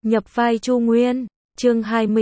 Nhập vai Chu Nguyên, chương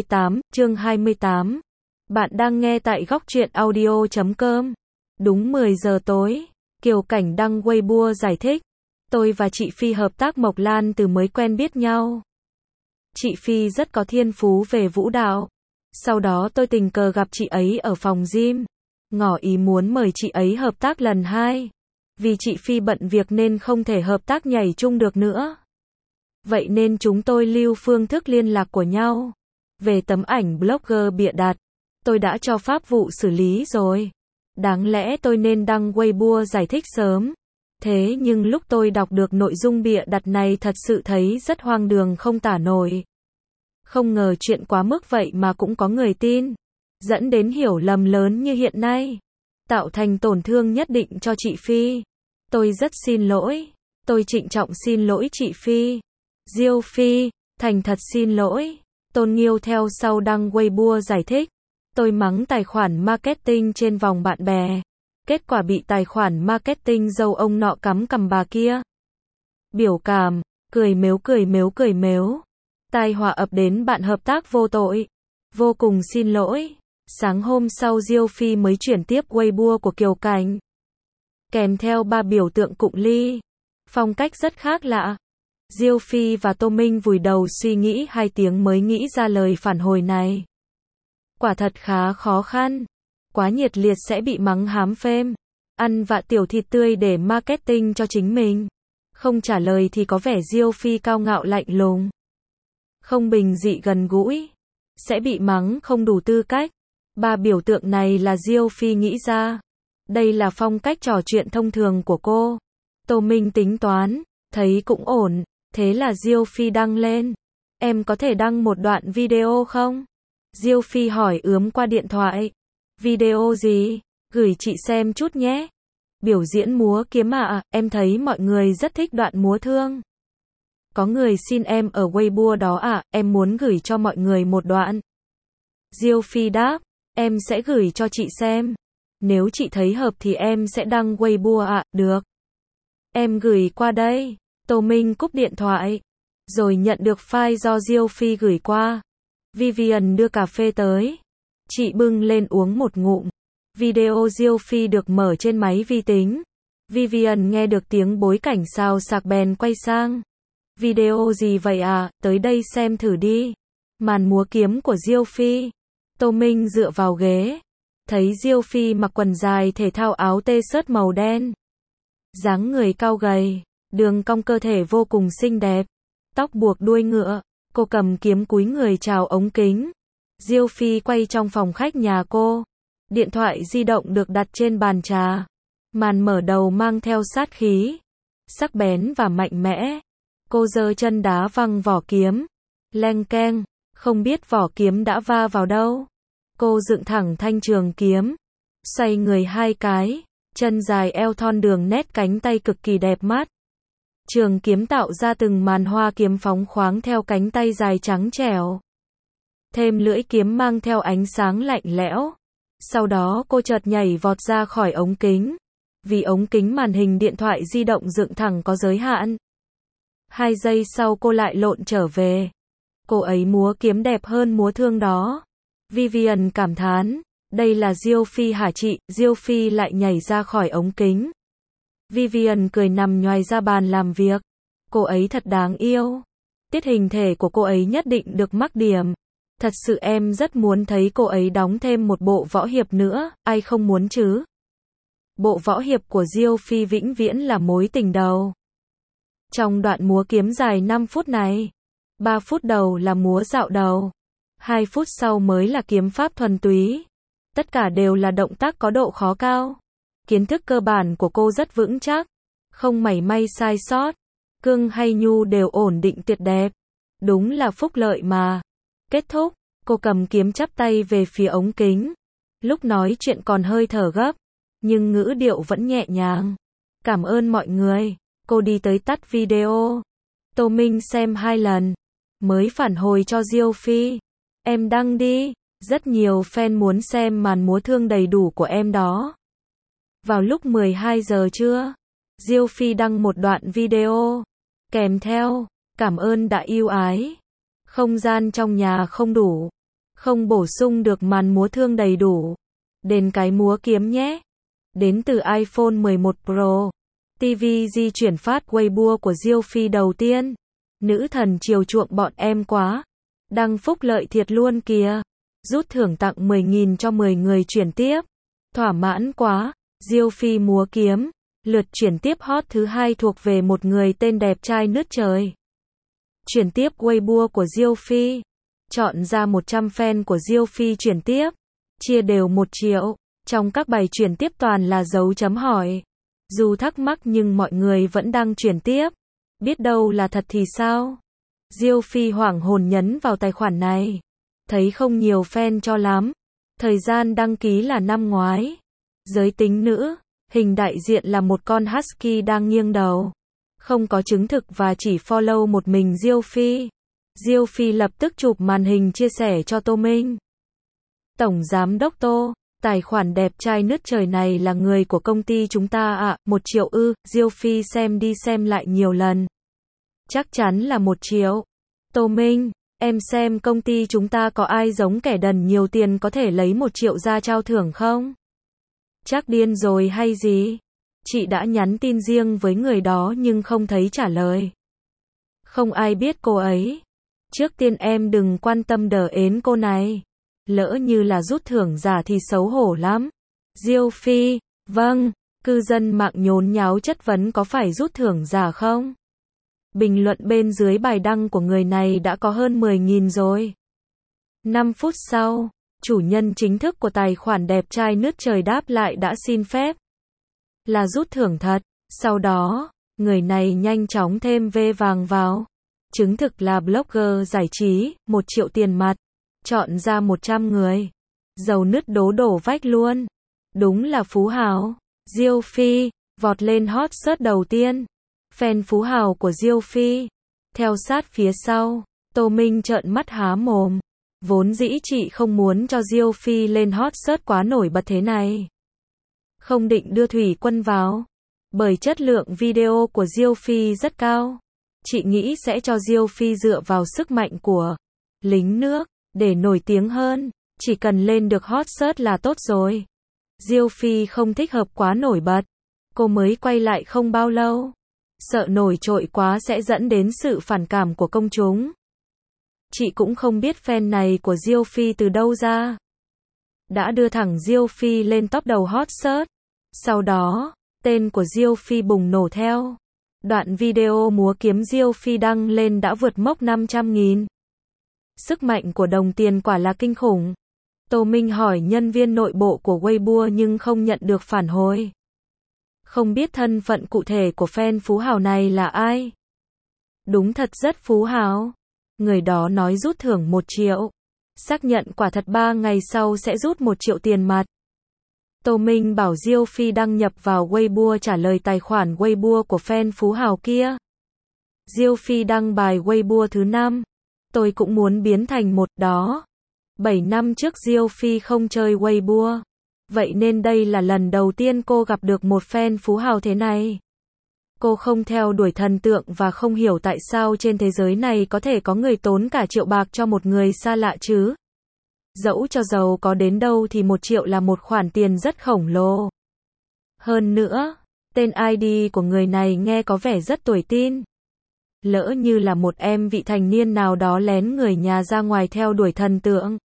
28. Bạn đang nghe tại góc truyện audio.com. Đúng 10 giờ tối, Kiều Cảnh đăng Weibo giải thích. Tôi và chị Phi hợp tác Mộc Lan từ mới quen biết nhau. Chị Phi rất có thiên phú về vũ đạo. Sau đó tôi tình cờ gặp chị ấy ở phòng gym. Ngỏ ý muốn mời chị ấy hợp tác lần 2. Vì chị Phi bận việc nên không thể hợp tác nhảy chung được nữa. Vậy nên chúng tôi lưu phương thức liên lạc của nhau. Về tấm ảnh blogger bịa đặt, tôi đã cho pháp vụ xử lý rồi. Đáng lẽ tôi nên đăng Weibo giải thích sớm. Thế nhưng lúc tôi đọc được nội dung bịa đặt này thật sự thấy rất hoang đường không tả nổi. Không ngờ chuyện quá mức vậy mà cũng có người tin. Dẫn đến hiểu lầm lớn như hiện nay. Tạo thành tổn thương nhất định cho chị Phi. Tôi rất xin lỗi. Tôi trịnh trọng xin lỗi chị Phi. Diêu Phi, thành thật xin lỗi. Tôn Nghiêu theo sau đăng Weibo giải thích. Tôi mắng tài khoản marketing trên vòng bạn bè. Kết quả bị tài khoản marketing dâu ông nọ cắm cằm bà kia. Biểu cảm, cười mếu. Tai họa ập đến bạn hợp tác vô tội. Vô cùng xin lỗi. Sáng hôm sau Diêu Phi mới chuyển tiếp Weibo của Kiều Cảnh. Kèm theo 3 biểu tượng cụng ly. Phong cách rất khác lạ. Diêu Phi và Tô Minh vùi đầu suy nghĩ 2 tiếng mới nghĩ ra lời phản hồi này. Quả thật khá khó khăn. Quá nhiệt liệt sẽ bị mắng hám phêm. Ăn vạ tiểu thịt tươi để marketing cho chính mình. Không trả lời thì có vẻ Diêu Phi cao ngạo lạnh lùng. Không bình dị gần gũi. Sẽ bị mắng không đủ tư cách. 3 biểu tượng này là Diêu Phi nghĩ ra. Đây là phong cách trò chuyện thông thường của cô. Tô Minh tính toán, thấy cũng ổn. Thế là Diêu Phi đăng lên. Em có thể đăng một đoạn video không? Diêu Phi hỏi ướm qua điện thoại. Video gì? Gửi chị xem chút nhé. Biểu diễn múa kiếm ạ, em thấy mọi người rất thích đoạn múa thương. Có người xin em ở Weibo đó ạ, em muốn gửi cho mọi người một đoạn. Diêu Phi đáp, em sẽ gửi cho chị xem. Nếu chị thấy hợp thì em sẽ đăng Weibo ạ, được. Em gửi qua đây. Tô Minh cúp điện thoại. Rồi nhận được file do Diêu Phi gửi qua. Vivian đưa cà phê tới. Chị bưng lên uống một ngụm. Video Diêu Phi được mở trên máy vi tính. Vivian nghe được tiếng bối cảnh xào xạc bèn quay sang. Video gì vậy à, tới đây xem thử đi. Màn múa kiếm của Diêu Phi. Tô Minh dựa vào ghế. Thấy Diêu Phi mặc quần dài thể thao áo t-shirt màu đen. Dáng người cao gầy. Đường cong cơ thể vô cùng xinh đẹp. Tóc buộc đuôi ngựa. Cô cầm kiếm cúi người chào ống kính. Diêu Phi quay trong phòng khách nhà cô. Điện thoại di động được đặt trên bàn trà. Màn mở đầu mang theo sát khí. Sắc bén và mạnh mẽ. Cô giơ chân đá văng vỏ kiếm. Leng keng. Không biết vỏ kiếm đã va vào đâu. Cô dựng thẳng thanh trường kiếm. Xoay người 2 cái. Chân dài eo thon đường nét cánh tay cực kỳ đẹp mắt. Trường kiếm tạo ra từng màn hoa kiếm phóng khoáng theo cánh tay dài trắng trẻo. Thêm lưỡi kiếm mang theo ánh sáng lạnh lẽo. Sau đó cô chợt nhảy vọt ra khỏi ống kính. Vì ống kính màn hình điện thoại di động dựng thẳng có giới hạn. 2 giây sau cô lại lộn trở về. Cô ấy múa kiếm đẹp hơn múa thương đó. Vivian cảm thán. Đây là Diêu Phi hả chị? Diêu Phi lại nhảy ra khỏi ống kính. Vivian cười nằm nhoài ra bàn làm việc. Cô ấy thật đáng yêu. Tiết hình thể của cô ấy nhất định được mắc điểm. Thật sự em rất muốn thấy cô ấy đóng thêm một bộ võ hiệp nữa, ai không muốn chứ? Bộ võ hiệp của Diêu Phi vĩnh viễn là mối tình đầu. Trong đoạn múa kiếm dài 5 phút này, 3 phút đầu là múa dạo đầu, 2 phút sau mới là kiếm pháp thuần túy. Tất cả đều là động tác có độ khó cao. Kiến thức cơ bản của cô rất vững chắc, không mảy may sai sót. Cương hay nhu đều ổn định tuyệt đẹp. Đúng là phúc lợi mà. Kết thúc, cô cầm kiếm chắp tay về phía ống kính. Lúc nói chuyện còn hơi thở gấp, nhưng ngữ điệu vẫn nhẹ nhàng. Cảm ơn mọi người. Cô đi tới tắt video. Tô Minh xem 2 lần, mới phản hồi cho Diêu Phi. Em đăng đi, rất nhiều fan muốn xem màn múa thương đầy đủ của em đó. Vào lúc 12 giờ trưa, Diêu Phi đăng một đoạn video. Kèm theo, cảm ơn đã yêu ái. Không gian trong nhà không đủ. Không bổ sung được màn múa thương đầy đủ. Đến cái múa kiếm nhé. Đến từ iPhone 11 Pro. TV di chuyển phát Weibo của Diêu Phi đầu tiên. Nữ thần chiều chuộng bọn em quá. Đăng phúc lợi thiệt luôn kìa. Rút thưởng tặng 10.000 cho 10 người chuyển tiếp. Thỏa mãn quá. Diêu Phi múa kiếm. Lượt chuyển tiếp hot thứ 2 thuộc về một người tên đẹp trai nứt trời. Chuyển tiếp Weibo của Diêu Phi. Chọn ra 100 fan của Diêu Phi chuyển tiếp. Chia đều 1 triệu. Trong các bài chuyển tiếp toàn là dấu chấm hỏi. Dù thắc mắc nhưng mọi người vẫn đang chuyển tiếp. Biết đâu là thật thì sao? Diêu Phi hoảng hồn nhấn vào tài khoản này. Thấy không nhiều fan cho lắm. Thời gian đăng ký là năm ngoái. Giới tính nữ. Hình đại diện là một con husky đang nghiêng đầu. Không có chứng thực và chỉ follow một mình Diêu Phi. Diêu Phi lập tức chụp màn hình chia sẻ cho Tô Minh. Tổng giám đốc Tô, tài khoản đẹp trai nứt trời này là người của công ty chúng ta ạ, 1 triệu ư, Diêu Phi xem đi xem lại nhiều lần. Chắc chắn là 1 triệu. Tô Minh, em xem công ty chúng ta có ai giống kẻ đần nhiều tiền có thể lấy 1 triệu ra trao thưởng không? Chắc điên rồi hay gì? Chị đã nhắn tin riêng với người đó nhưng không thấy trả lời. Không ai biết cô ấy. Trước tiên em đừng quan tâm đờ ến cô này. Lỡ như là rút thưởng giả thì xấu hổ lắm. Diêu Phi, vâng, cư dân mạng nhốn nháo chất vấn có phải rút thưởng giả không? Bình luận bên dưới bài đăng của người này đã có hơn 10.000 rồi. 5 phút sau, chủ nhân chính thức của tài khoản đẹp trai nứt trời đáp lại đã xin phép. Là rút thưởng thật. Sau đó, người này nhanh chóng thêm V vàng vào. Chứng thực là blogger giải trí, 1 triệu tiền mặt. Chọn ra 100 người. Dầu nứt đố đổ vách luôn. Đúng là phú hào. Diêu Phi, vọt lên hot search đầu tiên. Fan phú hào của Diêu Phi. Theo sát phía sau, Tô Minh trợn mắt há mồm. Vốn dĩ chị không muốn cho Diêu Phi lên hot search quá nổi bật thế này. Không định đưa Thủy Quân vào. Bởi chất lượng video của Diêu Phi rất cao. Chị nghĩ sẽ cho Diêu Phi dựa vào sức mạnh của lính nước. Để nổi tiếng hơn, chỉ cần lên được hot search là tốt rồi. Diêu Phi không thích hợp quá nổi bật. Cô mới quay lại không bao lâu. Sợ nổi trội quá sẽ dẫn đến sự phản cảm của công chúng. Chị cũng không biết fan này của Diêu Phi từ đâu ra. Đã đưa thẳng Diêu Phi lên top đầu hot search. Sau đó, tên của Diêu Phi bùng nổ theo. Đoạn video múa kiếm Diêu Phi đăng lên đã vượt mốc 500.000. Sức mạnh của đồng tiền quả là kinh khủng. Tô Minh hỏi nhân viên nội bộ của Weibo nhưng không nhận được phản hồi. Không biết thân phận cụ thể của fan phú hào này là ai. Đúng thật rất phú hào. Người đó nói rút thưởng 1 triệu. Xác nhận quả thật 3 ngày sau sẽ rút 1 triệu tiền mặt. Tô Minh bảo Diêu Phi đăng nhập vào Weibo trả lời tài khoản Weibo của fan phú hào kia. Diêu Phi đăng bài Weibo thứ 5. Tôi cũng muốn biến thành một đó. 7 năm trước Diêu Phi không chơi Weibo. Vậy nên đây là lần đầu tiên cô gặp được một fan phú hào thế này. Cô không theo đuổi thần tượng và không hiểu tại sao trên thế giới này có thể có người tốn cả triệu bạc cho một người xa lạ chứ. Dẫu cho giàu có đến đâu thì 1 triệu là một khoản tiền rất khổng lồ. Hơn nữa, tên ID của người này nghe có vẻ rất tuổi tin. Lỡ như là một em vị thành niên nào đó lén người nhà ra ngoài theo đuổi thần tượng.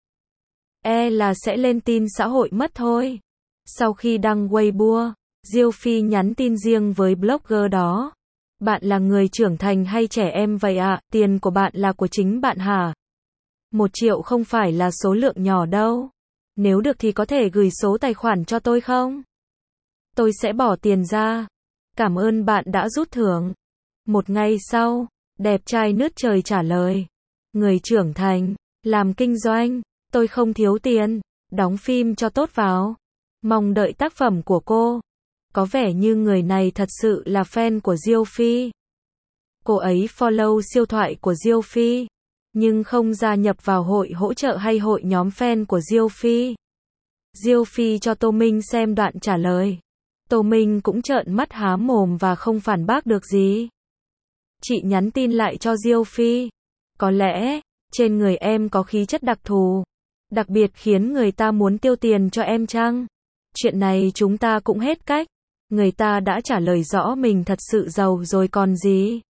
Là sẽ lên tin xã hội mất thôi. Sau khi đăng Weibo, Diêu Phi nhắn tin riêng với blogger đó. Bạn là người trưởng thành hay trẻ em vậy ạ? Tiền của bạn là của chính bạn hả? 1 triệu không phải là số lượng nhỏ đâu. Nếu được thì có thể gửi số tài khoản cho tôi không? Tôi sẽ bỏ tiền ra. Cảm ơn bạn đã rút thưởng. 1 ngày sau, đẹp trai nứt trời trả lời. Người trưởng thành, làm kinh doanh, tôi không thiếu tiền, đóng phim cho tốt vào. Mong đợi tác phẩm của cô. Có vẻ như người này thật sự là fan của Diêu Phi. Cô ấy follow siêu thoại của Diêu Phi, nhưng không gia nhập vào hội hỗ trợ hay hội nhóm fan của Diêu Phi. Diêu Phi cho Tô Minh xem đoạn trả lời. Tô Minh cũng trợn mắt há mồm và không phản bác được gì. Chị nhắn tin lại cho Diêu Phi. Có lẽ, Trên người em có khí chất đặc thù, đặc biệt khiến người ta muốn tiêu tiền cho em chăng? Chuyện này chúng ta cũng hết cách. Người ta đã trả lời rõ mình thật sự giàu rồi còn gì.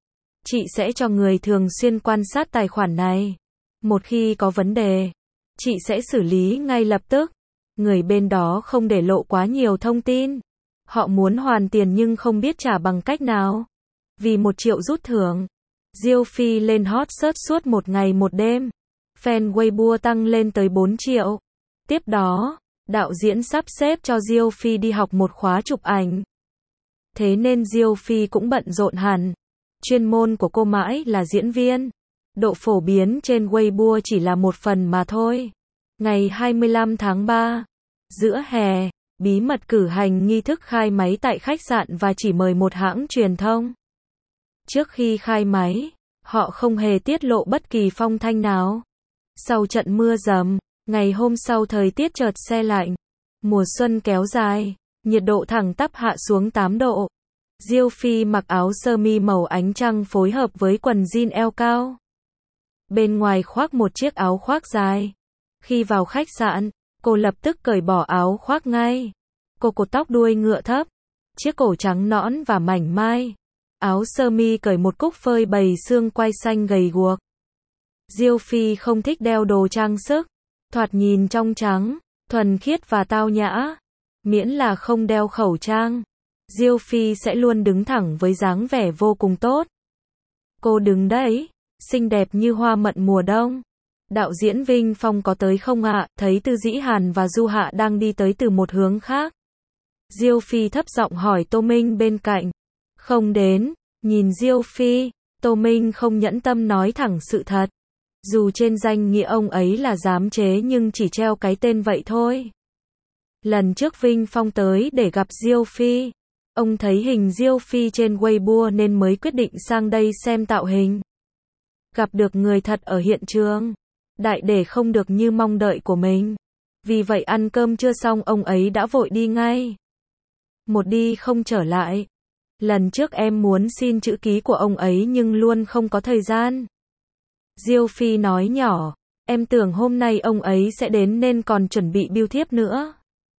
Chị sẽ cho người thường xuyên quan sát tài khoản này. Một khi có vấn đề, chị sẽ xử lý ngay lập tức. Người bên đó không để lộ quá nhiều thông tin. Họ muốn hoàn tiền nhưng không biết trả bằng cách nào. Vì 1 triệu rút thưởng, Diêu Phi lên hot search suốt 1 ngày 1 đêm. Fan Weibo tăng lên tới 4 triệu. Tiếp đó, đạo diễn sắp xếp cho Diêu Phi đi học một khóa chụp ảnh. Thế nên Diêu Phi cũng bận rộn hẳn. Chuyên môn của cô mãi là diễn viên. Độ phổ biến trên Weibo chỉ là một phần mà thôi. Ngày 25 tháng 3, giữa hè, bí mật cử hành nghi thức khai máy tại khách sạn và chỉ mời một hãng truyền thông. Trước khi khai máy, họ không hề tiết lộ bất kỳ phong thanh nào. Sau trận mưa dầm, ngày hôm sau thời tiết chợt se lạnh. Mùa xuân kéo dài, nhiệt độ thẳng tắp hạ xuống 8 độ. Diêu Phi mặc áo sơ mi màu ánh trăng phối hợp với quần jean eo cao. Bên ngoài khoác một chiếc áo khoác dài. Khi vào khách sạn, cô lập tức cởi bỏ áo khoác ngay. Cô cột tóc đuôi ngựa thấp, chiếc cổ trắng nõn và mảnh mai. Áo sơ mi cởi một cúc phơi bày xương quai xanh gầy guộc. Diêu Phi không thích đeo đồ trang sức, thoạt nhìn trong trắng, thuần khiết và tao nhã. Miễn là không đeo khẩu trang, Diêu Phi sẽ luôn đứng thẳng với dáng vẻ vô cùng tốt. Cô đứng đấy, xinh đẹp như hoa mận mùa đông. Đạo diễn Vinh Phong có tới không ạ? Thấy Tư Dĩ Hàn và Du Hạ đang đi tới từ một hướng khác. Diêu Phi thấp giọng hỏi Tô Minh bên cạnh. Không đến. Nhìn Diêu Phi, Tô Minh không nhẫn tâm nói thẳng sự thật. Dù trên danh nghĩa ông ấy là giám chế nhưng chỉ treo cái tên vậy thôi. Lần trước Vinh Phong tới để gặp Diêu Phi. Ông thấy hình Diêu Phi trên Weibo nên mới quyết định sang đây xem tạo hình. Gặp được người thật ở hiện trường. Đại để không được như mong đợi của mình. Vì vậy ăn cơm chưa xong ông ấy đã vội đi ngay. Một đi không trở lại. Lần trước em muốn xin chữ ký của ông ấy nhưng luôn không có thời gian. Diêu Phi nói nhỏ, em tưởng hôm nay ông ấy sẽ đến nên còn chuẩn bị bưu thiếp nữa.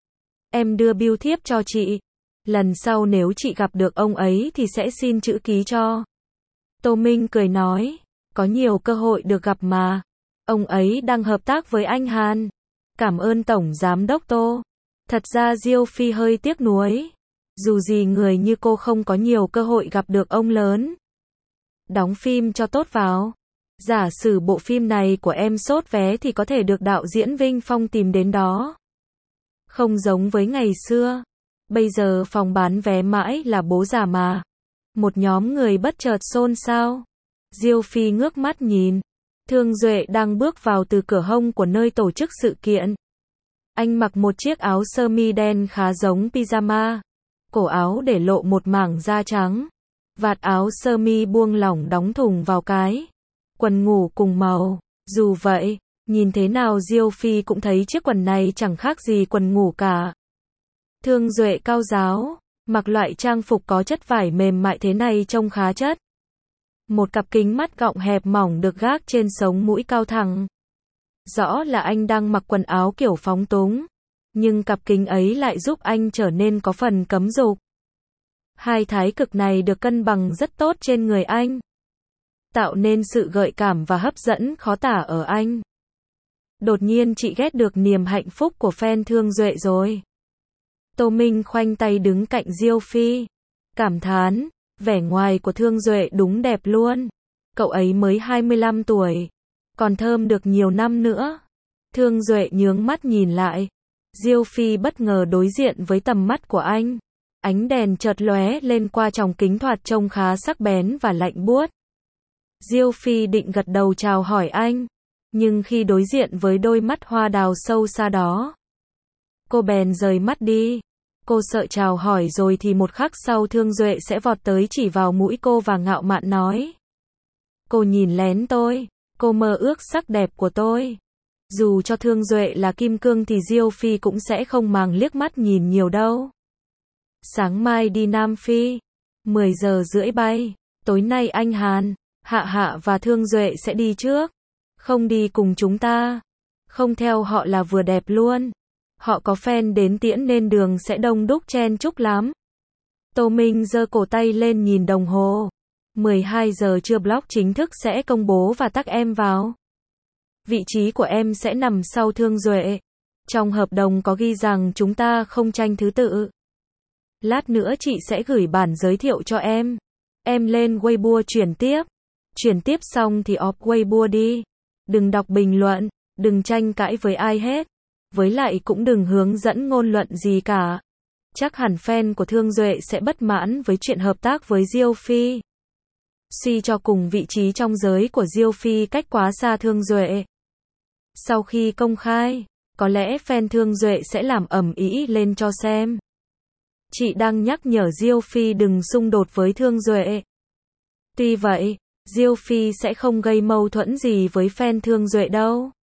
Em đưa bưu thiếp cho chị. Lần sau nếu chị gặp được ông ấy thì sẽ xin chữ ký cho. Tô Minh cười nói, có nhiều cơ hội được gặp mà. Ông ấy đang hợp tác với anh Hàn. Cảm ơn Tổng Giám đốc Tô. Thật ra Diêu Phi hơi tiếc nuối. Dù gì người như cô không có nhiều cơ hội gặp được ông lớn. Đóng phim cho tốt vào. Giả sử bộ phim này của em sốt vé thì có thể được đạo diễn Vinh Phong tìm đến đó. Không giống với ngày xưa. Bây giờ phòng bán vé mãi là bố già mà. Một nhóm người bất chợt xôn xao. Diêu Phi ngước mắt nhìn. Thương Duệ đang bước vào từ cửa hông của nơi tổ chức sự kiện. Anh mặc một chiếc áo sơ mi đen khá giống pyjama. Cổ áo để lộ một mảng da trắng. Vạt áo sơ mi buông lỏng đóng thùng vào cái. Quần ngủ cùng màu. Dù vậy, nhìn thế nào Diêu Phi cũng thấy chiếc quần này chẳng khác gì quần ngủ cả. Thương Duệ cao giáo, mặc loại trang phục có chất vải mềm mại thế này trông khá chất. Một cặp kính mắt gọng hẹp mỏng được gác trên sống mũi cao thẳng. Rõ là anh đang mặc quần áo kiểu phóng túng, nhưng cặp kính ấy lại giúp anh trở nên có phần cấm dục. Hai thái cực này được cân bằng rất tốt trên người anh, tạo nên sự gợi cảm và hấp dẫn khó tả ở anh. Đột nhiên chị ghét được niềm hạnh phúc của fan Thương Duệ rồi. Tô Minh khoanh tay đứng cạnh Diêu Phi, cảm thán, vẻ ngoài của Thương Duệ đúng đẹp luôn. Cậu ấy mới 25 tuổi, còn thơm được nhiều năm nữa. Thương Duệ nhướng mắt nhìn lại. Diêu Phi bất ngờ đối diện với tầm mắt của anh. Ánh đèn chợt lóe lên qua tròng kính thoạt trông khá sắc bén và lạnh buốt. Diêu Phi định gật đầu chào hỏi anh, nhưng khi đối diện với đôi mắt hoa đào sâu xa đó, cô bèn rời mắt đi. Cô sợ chào hỏi rồi thì một khắc sau Thương Duệ sẽ vọt tới chỉ vào mũi cô và ngạo mạn nói. Cô nhìn lén tôi, cô mơ ước sắc đẹp của tôi. Dù cho Thương Duệ là kim cương thì Diêu Phi cũng sẽ không màng liếc mắt nhìn nhiều đâu. Sáng mai đi Nam Phi, 10 giờ rưỡi bay, tối nay anh Hàn, Hạ Hạ và Thương Duệ sẽ đi trước. Không đi cùng chúng ta. Không theo họ là vừa đẹp luôn. Họ có fan đến tiễn nên đường sẽ đông đúc chen chúc lắm. Tô Minh giơ cổ tay lên nhìn đồng hồ. 12 giờ trưa blog chính thức sẽ công bố và tag em vào. Vị trí của em sẽ nằm sau Thương Duệ. Trong hợp đồng có ghi rằng chúng ta không tranh thứ tự. Lát nữa chị sẽ gửi bản giới thiệu cho em. Em lên Weibo chuyển tiếp. Chuyển tiếp xong thì off Weibo đi. Đừng đọc bình luận, đừng tranh cãi với ai hết. Với lại cũng đừng hướng dẫn ngôn luận gì cả. Chắc hẳn fan của Thương Duệ sẽ bất mãn với chuyện hợp tác với Diêu Phi. Suy cho cùng vị trí trong giới của Diêu Phi cách quá xa Thương Duệ. Sau khi công khai, có lẽ fan Thương Duệ sẽ làm ầm ĩ lên cho xem. Chị đang nhắc nhở Diêu Phi đừng xung đột với Thương Duệ. Tuy vậy, Diêu Phi sẽ không gây mâu thuẫn gì với fan Thương Duệ đâu.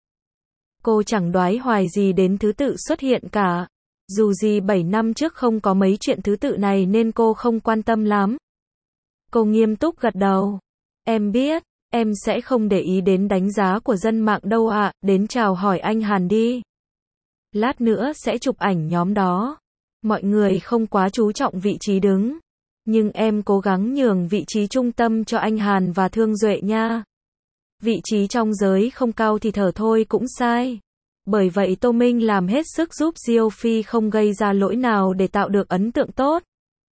Cô chẳng đoái hoài gì đến thứ tự xuất hiện cả. Dù gì 7 năm trước không có mấy chuyện thứ tự này nên cô không quan tâm lắm. Cô nghiêm túc gật đầu. Em biết, em sẽ không để ý đến đánh giá của dân mạng đâu ạ, đến chào hỏi anh Hàn đi. Lát nữa sẽ chụp ảnh nhóm đó. Mọi người không quá chú trọng vị trí đứng. Nhưng em cố gắng nhường vị trí trung tâm cho anh Hàn và Thương Duệ nha. Vị trí trong giới không cao thì thở thôi cũng sai. Bởi vậy Tô Minh làm hết sức giúp Diêu Phi không gây ra lỗi nào để tạo được ấn tượng tốt.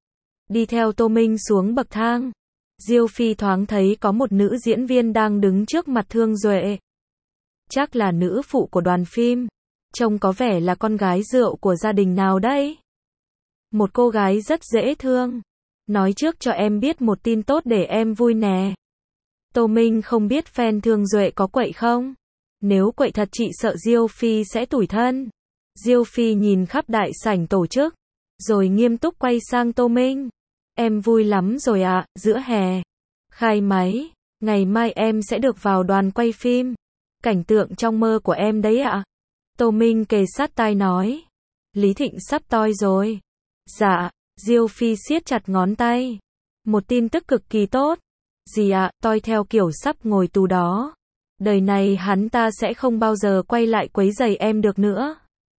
Đi theo Tô Minh xuống bậc thang. Diêu Phi thoáng thấy có một nữ diễn viên đang đứng trước mặt Thương Duệ. Chắc là nữ phụ của đoàn phim. Trông có vẻ là con gái rượu của gia đình nào đấy. Một cô gái rất dễ thương. Nói trước cho em biết một tin tốt để em vui nè. Tô Minh không biết fan Thương Duệ có quậy không? Nếu quậy thật chị sợ Diêu Phi sẽ tủi thân. Diêu Phi nhìn khắp đại sảnh tổ chức, rồi nghiêm túc quay sang Tô Minh. Em vui lắm rồi ạ, giữa hè. Khai máy, ngày mai em sẽ được vào đoàn quay phim. Cảnh tượng trong mơ của em đấy ạ. Tô Minh kề sát tai nói. Lý Thịnh sắp toi rồi. Dạ, Diêu Phi siết chặt ngón tay. Một tin tức cực kỳ tốt. Gì ạ, toi theo kiểu sắp ngồi tù đó. Đời này hắn ta sẽ không bao giờ quay lại quấy rầy em được nữa.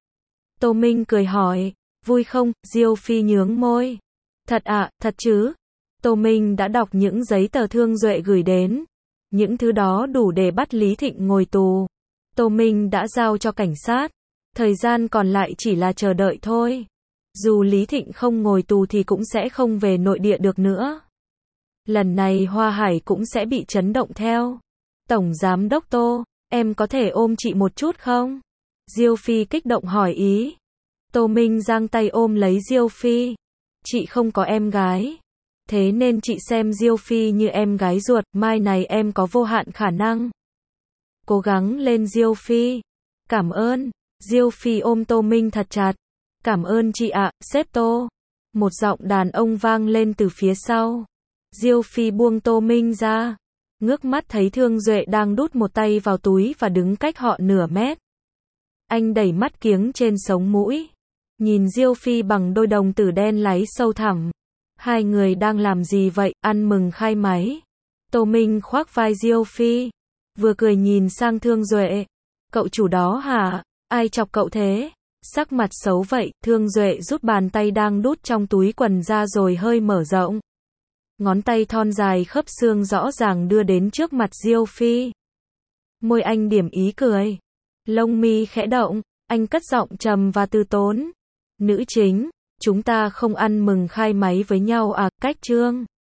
Tô Minh cười hỏi, vui không? Diêu Phi nhướng môi. Thật ạ, thật chứ. Tô Minh đã đọc những giấy tờ Thương Duệ gửi đến. Những thứ đó đủ để bắt Lý Thịnh ngồi tù. Tô Minh đã giao cho cảnh sát. Thời gian còn lại chỉ là chờ đợi thôi. Dù Lý Thịnh không ngồi tù thì cũng sẽ không về nội địa được nữa. Lần này Hoa Hải cũng sẽ bị chấn động theo. Tổng Giám đốc Tô, em có thể ôm chị một chút không? Diêu Phi kích động hỏi ý. Tô Minh giang tay ôm lấy Diêu Phi. Chị không có em gái. Thế nên chị xem Diêu Phi như em gái ruột, mai này em có vô hạn khả năng. Cố gắng lên Diêu Phi. Cảm ơn. Diêu Phi ôm Tô Minh thật chặt. Cảm ơn chị ạ, sếp Tô. Một giọng đàn ông vang lên từ phía sau. Diêu Phi buông Tô Minh ra. Ngước mắt thấy Thương Duệ đang đút một tay vào túi và đứng cách họ nửa mét. Anh đẩy mắt kiếng trên sống mũi. Nhìn Diêu Phi bằng đôi đồng tử đen láy sâu thẳm. Hai người đang làm gì vậy? Ăn mừng khai máy. Tô Minh khoác vai Diêu Phi. Vừa cười nhìn sang Thương Duệ. Cậu chủ đó hả? Ai chọc cậu thế? Sắc mặt xấu vậy, Thương Duệ rút bàn tay đang đút trong túi quần ra rồi hơi mở rộng. Ngón tay thon dài khớp xương rõ ràng đưa đến trước mặt Diêu Phi. Môi anh điểm ý cười. Lông mi khẽ động, anh cất giọng trầm và từ tốn. Nữ chính, chúng ta không ăn mừng khai máy với nhau à, cách chương.